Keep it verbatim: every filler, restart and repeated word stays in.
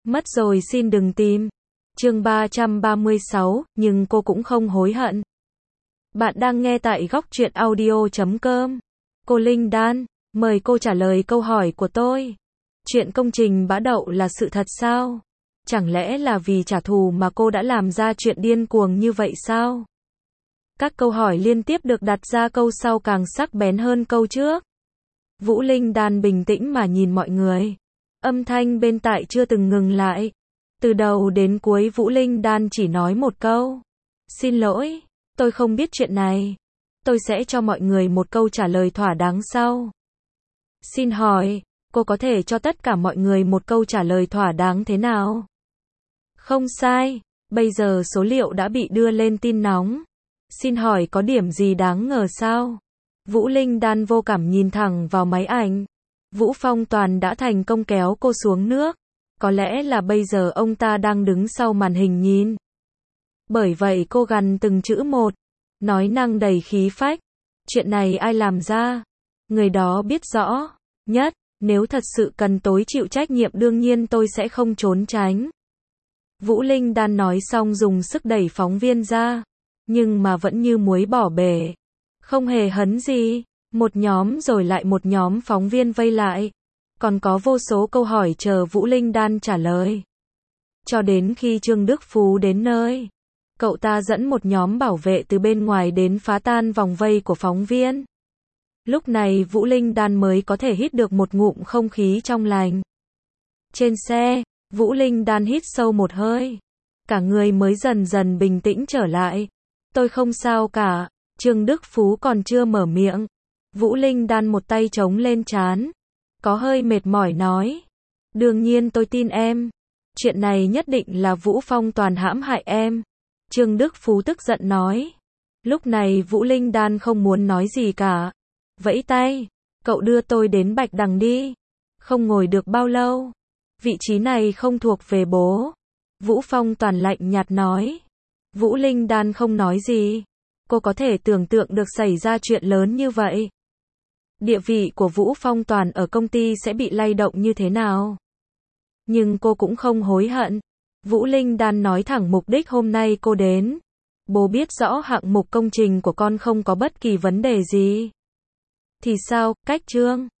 Mất rồi xin đừng tìm. Chương ba trăm ba mươi sáu, nhưng cô cũng không hối hận. Bạn đang nghe tại góc truyện audio chấm com. Cô Linh Đan, mời cô trả lời câu hỏi của tôi. Chuyện công trình bã đậu là sự thật sao? Chẳng lẽ là vì trả thù mà cô đã làm ra chuyện điên cuồng như vậy sao? Các câu hỏi liên tiếp được đặt ra, câu sau càng sắc bén hơn câu trước. Vũ Linh Đan bình tĩnh mà nhìn mọi người. Âm thanh bên tai chưa từng ngừng lại. Từ đầu đến cuối Vũ Linh Đan chỉ nói một câu. Xin lỗi, tôi không biết chuyện này. Tôi sẽ cho mọi người một câu trả lời thỏa đáng sau. Xin hỏi, cô có thể cho tất cả mọi người một câu trả lời thỏa đáng thế nào? Không sai, bây giờ số liệu đã bị đưa lên tin nóng. Xin hỏi có điểm gì đáng ngờ sao? Vũ Linh Đan vô cảm nhìn thẳng vào máy ảnh. Vũ Phong Toàn đã thành công kéo cô xuống nước. Có lẽ là bây giờ ông ta đang đứng sau màn hình nhìn. Bởi vậy cô gằn từng chữ một, nói năng đầy khí phách. Chuyện này ai làm ra? Người đó biết rõ nhất, nếu thật sự cần tôi chịu trách nhiệm đương nhiên tôi sẽ không trốn tránh. Vũ Linh Đan nói xong dùng sức đẩy phóng viên ra, nhưng mà vẫn như muối bỏ bể. Không hề hấn gì, một nhóm rồi lại một nhóm phóng viên vây lại. Còn có vô số câu hỏi chờ Vũ Linh Đan trả lời. Cho đến khi Trương Đức Phú đến nơi, cậu ta dẫn một nhóm bảo vệ từ bên ngoài đến phá tan vòng vây của phóng viên. Lúc này Vũ Linh Đan mới có thể hít được một ngụm không khí trong lành. Trên xe, Vũ Linh Đan hít sâu một hơi. Cả người mới dần dần bình tĩnh trở lại. Tôi không sao cả. Trương Đức Phú còn chưa mở miệng. Vũ Linh Đan một tay chống lên trán. Có hơi mệt mỏi nói. Đương nhiên tôi tin em. Chuyện này nhất định là Vũ Phong Toàn hãm hại em. Trương Đức Phú tức giận nói. Lúc này Vũ Linh Đan không muốn nói gì cả. Vẫy tay. Cậu đưa tôi đến Bạch Đằng đi. Không ngồi được bao lâu. Vị trí này không thuộc về bố. Vũ Phong Toàn lạnh nhạt nói. Vũ Linh Đan không nói gì. Cô có thể tưởng tượng được xảy ra chuyện lớn như vậy. Địa vị của Vũ Phong Toàn ở công ty sẽ bị lay động như thế nào. Nhưng cô cũng không hối hận. Vũ Linh Đan nói thẳng mục đích hôm nay cô đến. Bố biết rõ hạng mục công trình của con không có bất kỳ vấn đề gì. Thì sao, cách Trương